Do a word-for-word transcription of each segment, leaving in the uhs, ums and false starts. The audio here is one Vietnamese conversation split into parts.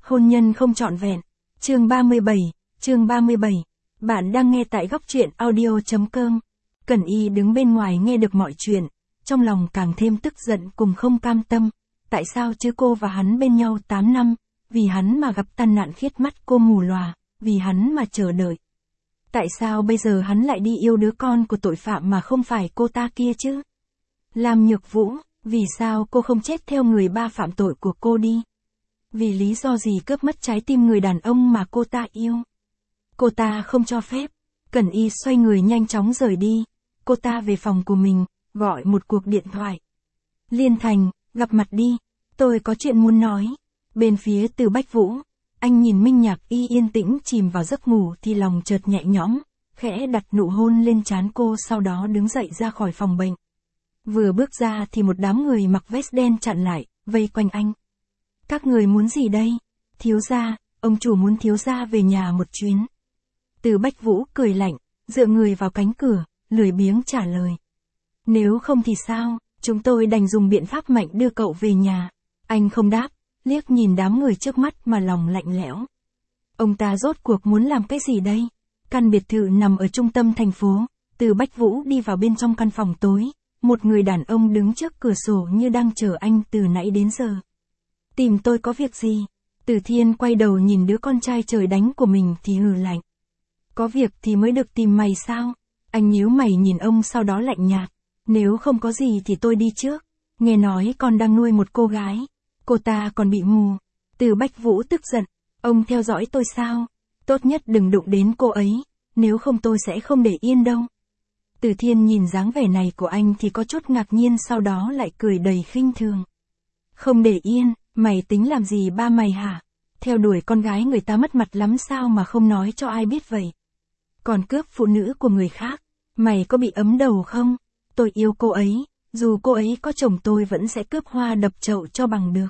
Hôn nhân không trọn vẹn. Chương ba mươi bảy, chương ba mươi bảy. Bạn đang nghe tại góc truyện audio.com. Cẩn Y đứng bên ngoài nghe được mọi chuyện, trong lòng càng thêm tức giận cùng không cam tâm. Tại sao chứ cô và hắn bên nhau tám năm, vì hắn mà gặp tai nạn khiết mắt cô mù lòa, vì hắn mà chờ đợi. Tại sao bây giờ hắn lại đi yêu đứa con của tội phạm mà không phải cô ta kia chứ? Lam Nhược Vũ, vì sao cô không chết theo người ba phạm tội của cô đi? Vì lý do gì cướp mất trái tim người đàn ông mà cô ta yêu? Cô ta không cho phép. Cẩn Y xoay người nhanh chóng rời đi. Cô ta về phòng của mình, gọi một cuộc điện thoại. Liên Thành, gặp mặt đi. Tôi có chuyện muốn nói. Bên phía Từ Bách Vũ, anh nhìn Minh Nhạc Y yên tĩnh chìm vào giấc ngủ thì lòng chợt nhẹ nhõm, khẽ đặt nụ hôn lên trán cô, sau đó đứng dậy ra khỏi phòng bệnh. Vừa bước ra thì một đám người mặc vest đen chặn lại, vây quanh anh. Các người muốn gì đây? Thiếu gia, ông chủ muốn thiếu gia về nhà một chuyến. Từ Bách Vũ cười lạnh, dựa người vào cánh cửa, lười biếng trả lời. Nếu không thì sao, chúng tôi đành dùng biện pháp mạnh đưa cậu về nhà. Anh không đáp, liếc nhìn đám người trước mắt mà lòng lạnh lẽo. Ông ta rốt cuộc muốn làm cái gì đây? Căn biệt thự nằm ở trung tâm thành phố. Từ Bách Vũ đi vào bên trong căn phòng tối. Một người đàn ông đứng trước cửa sổ như đang chờ anh từ nãy đến giờ. Tìm tôi có việc gì? Từ Thiên quay đầu nhìn đứa con trai trời đánh của mình thì hừ lạnh. Có việc thì mới được tìm mày sao? Anh nhíu mày nhìn ông sau đó lạnh nhạt. Nếu không có gì thì tôi đi trước. Nghe nói con đang nuôi một cô gái. Cô ta còn bị mù. Từ Bách Vũ tức giận. Ông theo dõi tôi sao? Tốt nhất đừng đụng đến cô ấy. Nếu không tôi sẽ không để yên đâu. Từ Thiên nhìn dáng vẻ này của anh thì có chút ngạc nhiên, sau đó lại cười đầy khinh thường. Không để yên, mày tính làm gì ba mày hả? Theo đuổi con gái người ta mất mặt lắm sao mà không nói cho ai biết vậy? Còn cướp phụ nữ của người khác, mày có bị ấm đầu không? Tôi yêu cô ấy, dù cô ấy có chồng tôi vẫn sẽ cướp hoa đập chậu cho bằng được.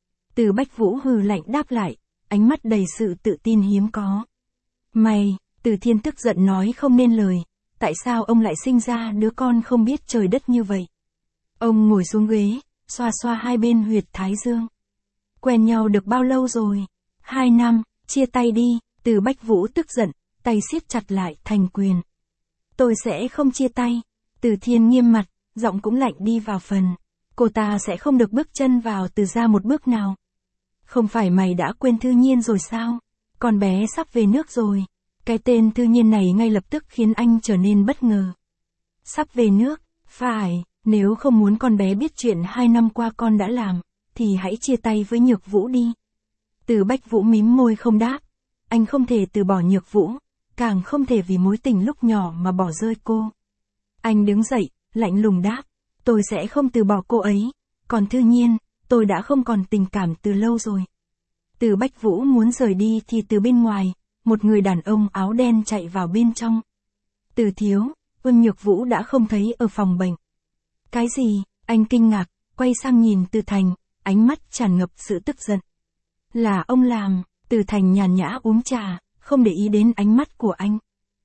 Từ Bách Vũ hừ lạnh đáp lại, ánh mắt đầy sự tự tin hiếm có. Mày, Từ Thiên tức giận nói không nên lời. Tại sao ông lại sinh ra đứa con không biết trời đất như vậy? Ông ngồi xuống ghế, xoa xoa hai bên huyệt thái dương. Quen nhau được bao lâu rồi? Hai năm, chia tay đi. Từ Bách Vũ tức giận, tay siết chặt lại thành quyền. Tôi sẽ không chia tay. Từ Thiên nghiêm mặt, giọng cũng lạnh đi vào phần. Cô ta sẽ không được bước chân vào Từ gia một bước nào. Không phải mày đã quên Thư Nhiên rồi sao? Con bé sắp về nước rồi. Cái tên Thư Nhiên này ngay lập tức khiến anh trở nên bất ngờ. Sắp về nước, phải, nếu không muốn con bé biết chuyện hai năm qua con đã làm, thì hãy chia tay với Nhược Vũ đi. Từ Bách Vũ mím môi không đáp. Anh không thể từ bỏ Nhược Vũ, càng không thể vì mối tình lúc nhỏ mà bỏ rơi cô. Anh đứng dậy, lạnh lùng đáp. Tôi sẽ không từ bỏ cô ấy, còn Thư Nhiên, tôi đã không còn tình cảm từ lâu rồi. Từ Bách Vũ muốn rời đi thì từ bên ngoài, một người đàn ông áo đen chạy vào bên trong. Từ thiếu, Ưm Nhược Vũ đã không thấy ở phòng bệnh. Cái gì? Anh kinh ngạc, quay sang nhìn Từ Thành, ánh mắt tràn ngập sự tức giận. Là ông làm. Từ Thành nhàn nhã uống trà, không để ý đến ánh mắt của anh.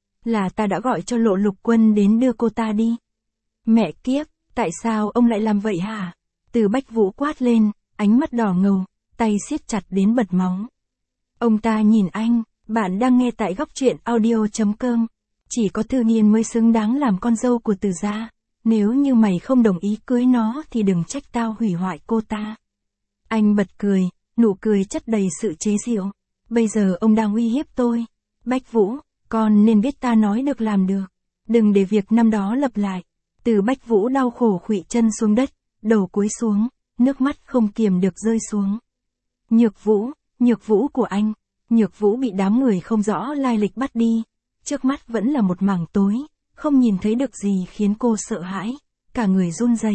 Là ta đã gọi cho Lộ Lục Quân đến đưa cô ta đi. Mẹ kiếp, tại sao ông lại làm vậy hả? Từ Bách Vũ quát lên, ánh mắt đỏ ngầu, tay siết chặt đến bật máu. Ông ta nhìn anh. Bạn đang nghe tại góc truyện audio.com. Chỉ có Thư Nhiên mới xứng đáng làm con dâu của Từ gia. Nếu như mày không đồng ý cưới nó thì đừng trách tao hủy hoại cô ta. Anh bật cười, nụ cười chất đầy sự chế giễu. Bây giờ ông đang uy hiếp tôi. Bách Vũ, con nên biết ta nói được làm được. Đừng để việc năm đó lặp lại. Từ Bách Vũ đau khổ khuỵu chân xuống đất, đầu cúi xuống, nước mắt không kiềm được rơi xuống. Nhược Vũ, Nhược Vũ của anh. Nhược Vũ bị đám người không rõ lai lịch bắt đi. Trước mắt vẫn là một mảng tối, không nhìn thấy được gì khiến cô sợ hãi, cả người run rẩy.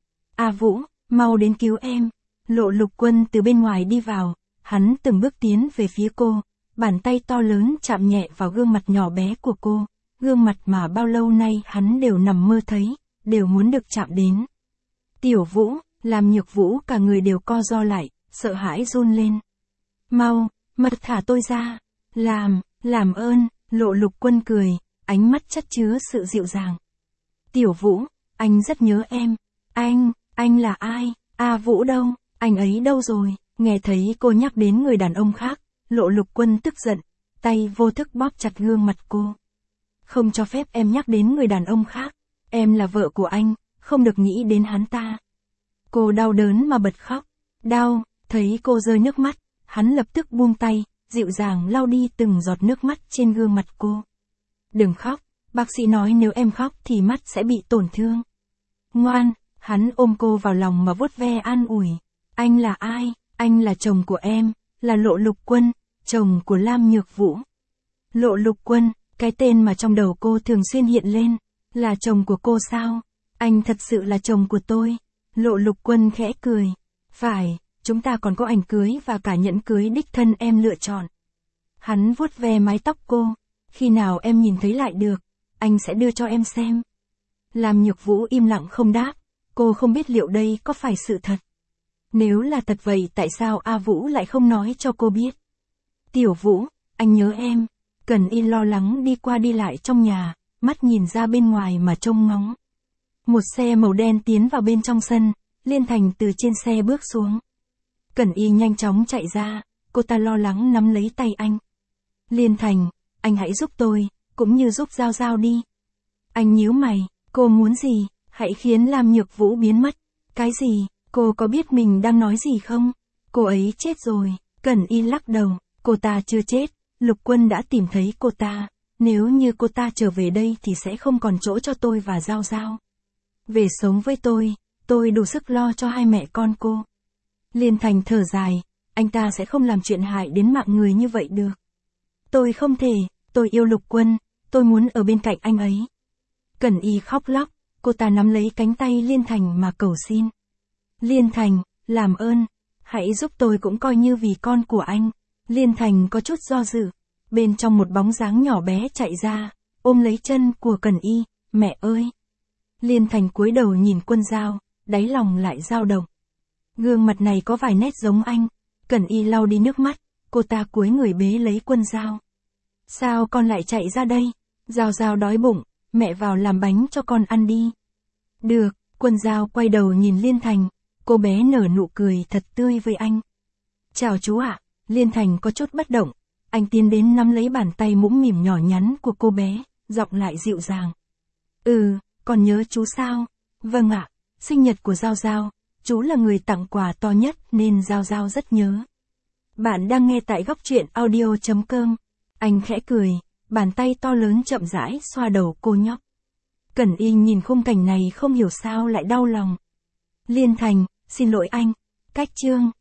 A Vũ, mau đến cứu em. Lộ Lục Quân từ bên ngoài đi vào, hắn từng bước tiến về phía cô, bàn tay to lớn chạm nhẹ vào gương mặt nhỏ bé của cô, gương mặt mà bao lâu nay hắn đều nằm mơ thấy, đều muốn được chạm đến. Tiểu Vũ, làm Nhược Vũ cả người đều co ro lại, sợ hãi run lên. Mau, Mật thả tôi ra. Làm, làm ơn. Lộ Lục Quân cười, ánh mắt chất chứa sự dịu dàng. Tiểu Vũ, anh rất nhớ em. Anh, anh là ai? A Vũ đâu? Anh ấy đâu rồi? Nghe thấy cô nhắc đến người đàn ông khác, Lộ Lục Quân tức giận, tay vô thức bóp chặt gương mặt cô. Không cho phép em nhắc đến người đàn ông khác, em là vợ của anh, không được nghĩ đến hắn ta. Cô đau đớn mà bật khóc, đau, thấy cô rơi nước mắt, hắn lập tức buông tay, dịu dàng lau đi từng giọt nước mắt trên gương mặt cô. Đừng khóc, bác sĩ nói nếu em khóc thì mắt sẽ bị tổn thương. Ngoan, hắn ôm cô vào lòng mà vuốt ve an ủi. Anh là ai? Anh là chồng của em, là Lộ Lục Quân, chồng của Lam Nhược Vũ. Lộ Lục Quân, cái tên mà trong đầu cô thường xuyên hiện lên, là chồng của cô sao? Anh thật sự là chồng của tôi. Lộ Lục Quân khẽ cười. Phải, chúng ta còn có ảnh cưới và cả nhẫn cưới đích thân em lựa chọn. Hắn vuốt ve mái tóc cô. Khi nào em nhìn thấy lại được, anh sẽ đưa cho em xem. Lam Nhược Vũ im lặng không đáp, cô không biết liệu đây có phải sự thật. Nếu là thật vậy tại sao A Vũ lại không nói cho cô biết? Tiểu Vũ, anh nhớ em. Cẩn Y lo lắng đi qua đi lại trong nhà, mắt nhìn ra bên ngoài mà trông ngóng. Một xe màu đen tiến vào bên trong sân, Liên Thành từ trên xe bước xuống. Cẩn Y nhanh chóng chạy ra, cô ta lo lắng nắm lấy tay anh. Liên Thành, anh hãy giúp tôi, cũng như giúp Giao Giao đi. Anh nhíu mày, cô muốn gì? Hãy khiến Lam Nhược Vũ biến mất. Cái gì? Cô có biết mình đang nói gì không? Cô ấy chết rồi. Cẩn Y lắc đầu, cô ta chưa chết, Lục Quân đã tìm thấy cô ta. Nếu như cô ta trở về đây thì sẽ không còn chỗ cho tôi và Giao Giao. Về sống với tôi, tôi đủ sức lo cho hai mẹ con cô. Liên Thành thở dài, anh ta sẽ không làm chuyện hại đến mạng người như vậy được. Tôi không thể, tôi yêu Lục Quân, tôi muốn ở bên cạnh anh ấy. Cẩn Y khóc lóc, cô ta nắm lấy cánh tay Liên Thành mà cầu xin. Liên Thành, làm ơn, hãy giúp tôi cũng coi như vì con của anh. Liên Thành có chút do dự, bên trong một bóng dáng nhỏ bé chạy ra, ôm lấy chân của Cẩn Y, mẹ ơi. Liên Thành cúi đầu nhìn Quân Giao, đáy lòng lại dao động. Gương mặt này có vài nét giống anh. Cẩn Y lau đi nước mắt, cô ta cúi người bế lấy Quân Giao. Sao con lại chạy ra đây? Giao Giao đói bụng, mẹ vào làm bánh cho con ăn đi. Được, Quân Giao quay đầu nhìn Liên Thành, cô bé nở nụ cười thật tươi với anh. Chào chú ạ, Liên Thành có chút bất động, anh tiến đến nắm lấy bàn tay mũm mỉm nhỏ nhắn của cô bé, giọng lại dịu dàng. Ừ, còn nhớ chú sao? Vâng ạ, sinh nhật của Giao Giao, chú là người tặng quà to nhất nên Giao Giao rất nhớ. Bạn đang nghe tại góc truyện audio chấm com. Anh khẽ cười, bàn tay to lớn chậm rãi xoa đầu cô nhóc. Cẩn Y nhìn khung cảnh này không hiểu sao lại đau lòng. Liên Thành, xin lỗi anh, cách chương.